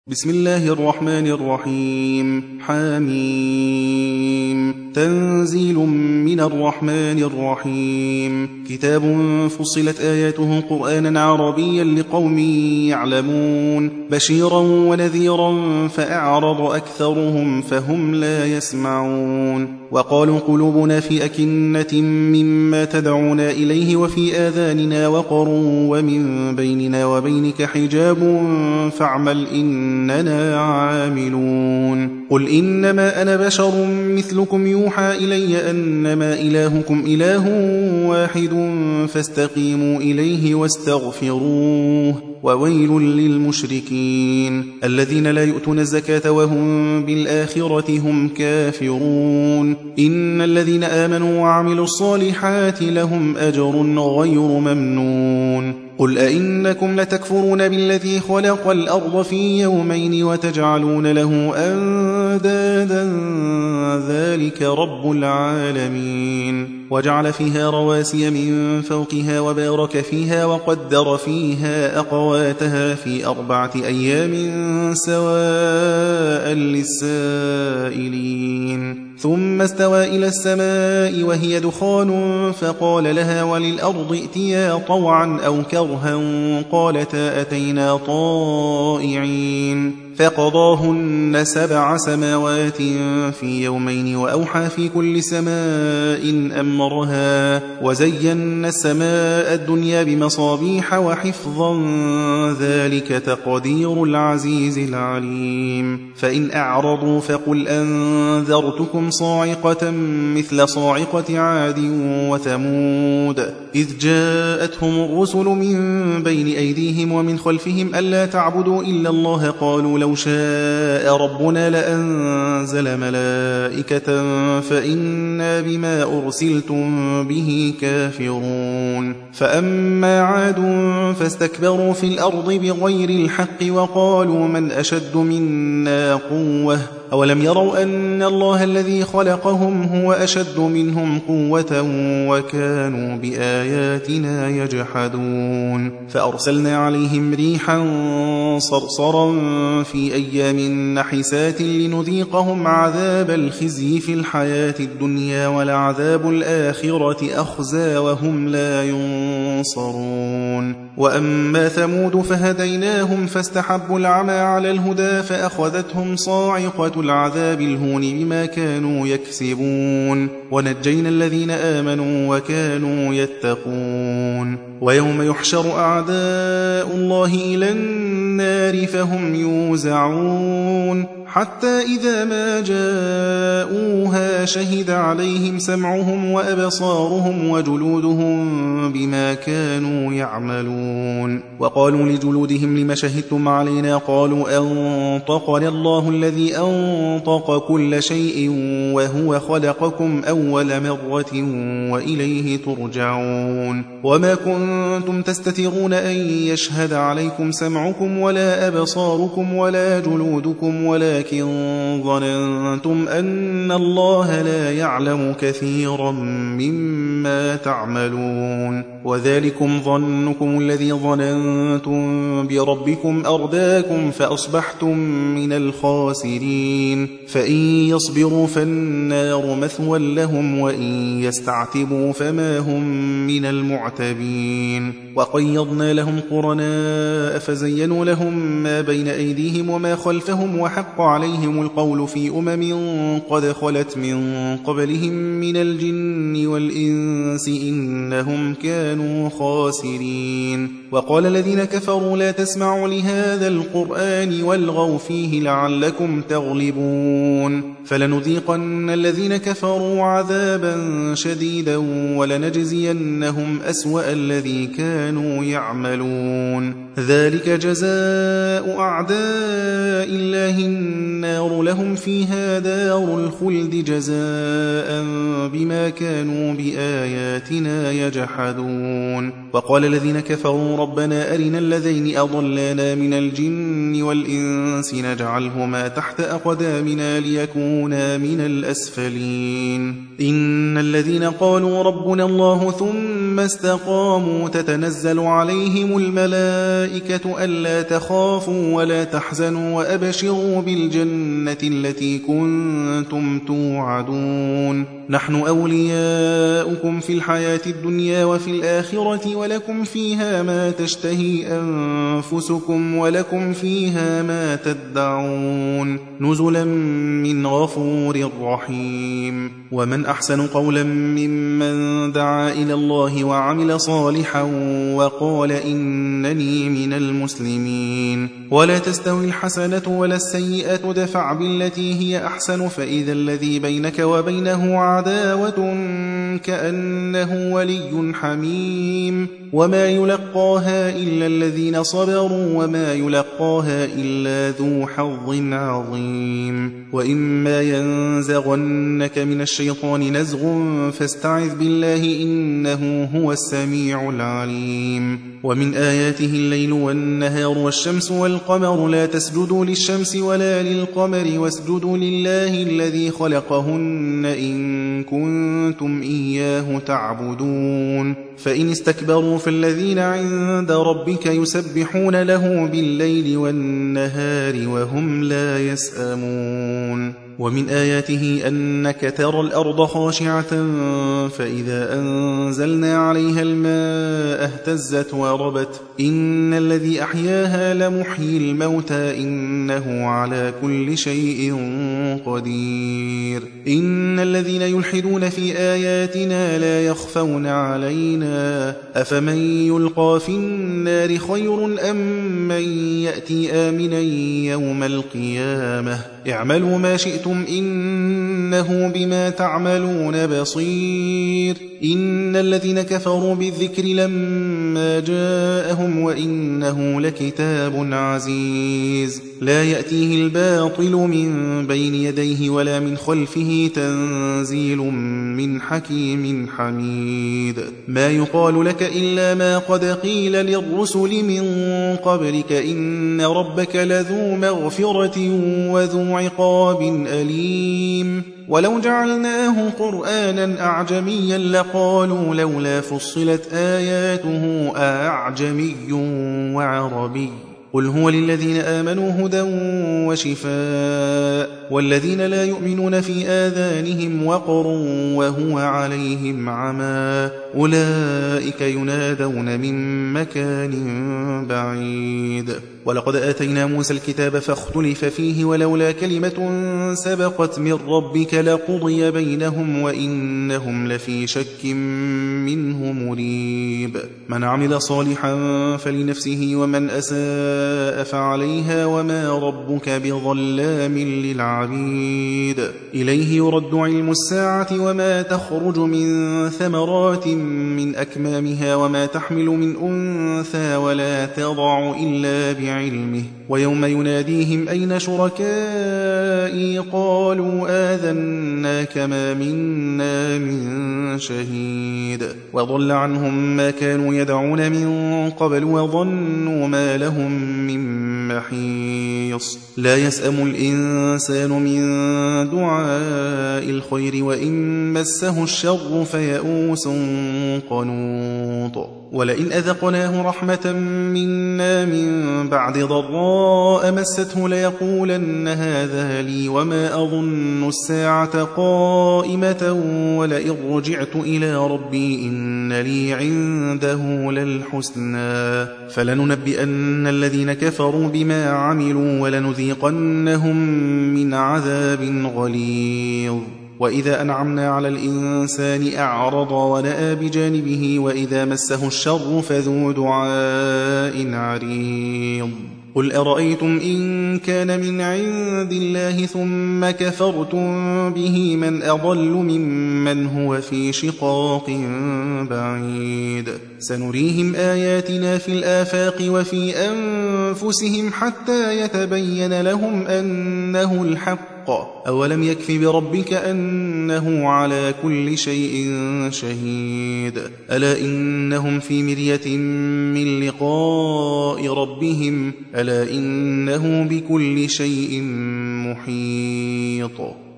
بسم الله الرحمن الرحيم. حميم. تنزيل من الرحمن الرحيم. كتاب فصلت آياته قرآنا عربيا لقوم يعلمون بشيرا ونذيرا فأعرض أكثرهم فهم لا يسمعون. وقالوا قلوبنا في أكنة مما تدعونا إليه وفي آذاننا وقر ومن بيننا وبينك حجاب فاعمل إننا عاملون. قل إنما أنا بشر مثلكم يوحى إلي أنما إلهكم إله واحد فاستقيموا إليه واستغفروه وويل للمشركين الذين لا يؤتون الزكاة وهم بالآخرة هم كافرون. إن الذين آمنوا وعملوا الصالحات لهم أجر غير ممنون. قل أئنكم لتكفرون بالذي خلق الأرض في يومين وتجعلون له أندادا ذلك رب العالمين. وجعل فيها رواسي من فوقها وبارك فيها وقدر فيها أقواتها في 4 أيام سواء للسائلين. ثم استوى إلى السماء وهي دخان فقال لها وللأرض ائتيا طوعا أو كرها قالتا أتينا طائعين. فقضاهن 7 سماوات في يومين وأوحى في كل سماء أمرها وزينا السماء الدنيا بمصابيح وحفظا ذلك تقدير العزيز العليم. فإن أعرضوا فقل أنذرتكم صاعقة مثل صاعقة عاد وثمود إذ جاءتهم الرسل من بين أيديهم ومن خلفهم ألا تعبدوا إلا الله قالوا لو شاء ربنا لأنزل ملائكة فإنا بما أرسلتم به كافرون. فأما عاد فاستكبروا في الأرض بغير الحق وقالوا من أشد منا قوة أولم يروا أن الله الذي خلقهم هو أشد منهم قوة وكانوا بآياتنا يجحدون. فأرسلنا عليهم ريحا صرصرا في أيام نحسات لنذيقهم عذاب الخزي في الحياة الدنيا ولعذاب الآخرة أخزى وهم لا ينصرون. وأما ثمود فهديناهم فاستحبوا العمى على الهدى فأخذتهم صاعقة العذاب الهون بما كانوا يكسبون ونجينا الذين آمنوا وكانوا يتقون. ويوم يحشر أعداء الله إلى النار فهم يوزعون حتى إذا ما جاءوها شهد عليهم سمعهم وأبصارهم وجلودهم بما كانوا يعملون. وقالوا لجلودهم لم شهدتم علينا قالوا أنطقنا الله الذي أنطق كل شيء وهو خلقكم أول مرة وإليه ترجعون. وما كنتم تستترون أن يشهد عليكم سمعكم ولا أبصاركم ولا جلودكم ولكن ظننتم أن الله لا يعلم كثيرا مما تعملون. وذلكم ظنكم الذي ظننتم بربكم أرداكم فأصبحتم من الخاسرين. فإن يصبروا فالنار مثوى لهم وإن يستعتبوا فما هم من المعتبين. وقيضنا لهم قرناء فزينوا لهم ما بين أيديهم وما خلفهم وحق عليهم القول في قد خلت من قبلهم من الجن والإنس إنهم كانوا خاسرين. وقال الذين كفروا لا تسمعوا لهذا القرآن والغوا فيه لعلكم تغلبون. فلنذيقن الذين كفروا عذابا شديدا ولنجزينهم أسوأ الذي كانوا يعملون. ذلك جزاء أعداء الله النار لهم فيها دار الخلد جزاء بما كانوا بآياتنا يجحدون. وقال الذين كفروا ربنا أرنا الذين أضلانا من الجن والإنس نجعلهما تحت أقدامنا ليكونا من الأسفلين. إن الذين قالوا ربنا الله ثم ثم استقاموا تتنزل عليهم الملائكة ألا تخافوا ولا تحزنوا وأبشروا بالجنة التي كنتم توعدون نحن أولياؤكم في الحياة الدنيا وفي الآخرة ولكم فيها ما تشتهي أنفسكم ولكم فيها ما تدعون نزلا من غفور رحيم ومن أحسن قولا ممن دعا إلى الله وعمل صالحا وقال إنني من المسلمين ولا تستوي الحسنة ولا السيئة دفع بالتي هي أحسن فإذا الذي بينك وبينه عداوة كأنه ولي حميم وما يلقاها إلا الذين صبروا وما يلقاها إلا ذو حظ عظيم وإما ينزغنك من الشيطان نزغ فاستعذ بالله إنه هو السميع العليم ومن آياته الليل والنهار والشمس والقمر لا تسجدوا للشمس ولا للقمر واسجدوا لله الذي خلقهن إن كنتم إياه تعبدون فإن استكبروا فالذين عند ربك يسبحون له بالليل والنهار وهم لا يسأمون ومن آياته أنك ترى الأرض خاشعة فإذا أنزلنا عليها الماء اهتزت وربت إن الذي أحياها لمحيي الموتى إنه على كل شيء قدير إن الذين يلحدون في آياتنا لا يخفون علينا أفمن يلقى في النار خير أم من يأتي آمنا يوم القيامة اعملوا ما شئتم إنه بما تعملون بصير إن الذين كفروا بالذكر لما جاءهم وإنه لكتاب عزيز لا يأتيه الباطل من بين يديه ولا من خلفه تنزيل من حكيم حميد ما يقال لك إلا ما قد قيل للرسل من قبلك إن ربك لذو مغفرة وذو عقاب أليم ولو جعلناه قرآنا أعجميا لقالوا لولا فصلت آياته أعجمي وعربي قل هو للذين آمنوا هدى وشفاء والذين لا يؤمنون في آذانهم وقر وهو عليهم عمى أولئك ينادون من مكان بعيد ولقد آتينا موسى الكتاب فاختلف فيه ولولا كلمة سبقت من ربك لقضي بينهم وإنهم لفي شك منه مريب من عمل صالحا فلنفسه ومن أساء فعليها وما ربك بظلام للعبيد إليه يرد علم الساعة وما تخرج من ثمرات من أكمامها وما تحمل من أنثى ولا تضع إلا بعلمه ويوم يناديهم أين شركائي قالوا آذناك ما منا من شهيد وضل عنهم ما كانوا يدعون من قبل وظنوا ما لهم من محيص لا يسأم الإنسان من دعاء الخير وإن مسه الشر فيئوس قنوط ولئن أذقناه رحمة منا من بعد ضراء مسته ليقولن هذا لي وما أظن الساعة قائمة ولئن رجعت إلى ربي إن لي عنده للحسنى فلننبئن الذين كفروا بما عملوا ولنذيقنهم من عذاب غليظ وإذا أنعمنا على الإنسان أعرض ونأى بجانبه وإذا مسه الشر فذو دعاء عريض قل أرأيتم إن كان من عند الله ثم كفرتم به من أضل ممن هو في شقاق بعيد سنريهم آياتنا في الآفاق وفي أنفسهم حتى يتبين لهم أنه الحق أولم يكف بربك أنه على كل شيء شهيد ألا إنهم في مرية من لقاء ربهم ألا إنه بكل شيء محيط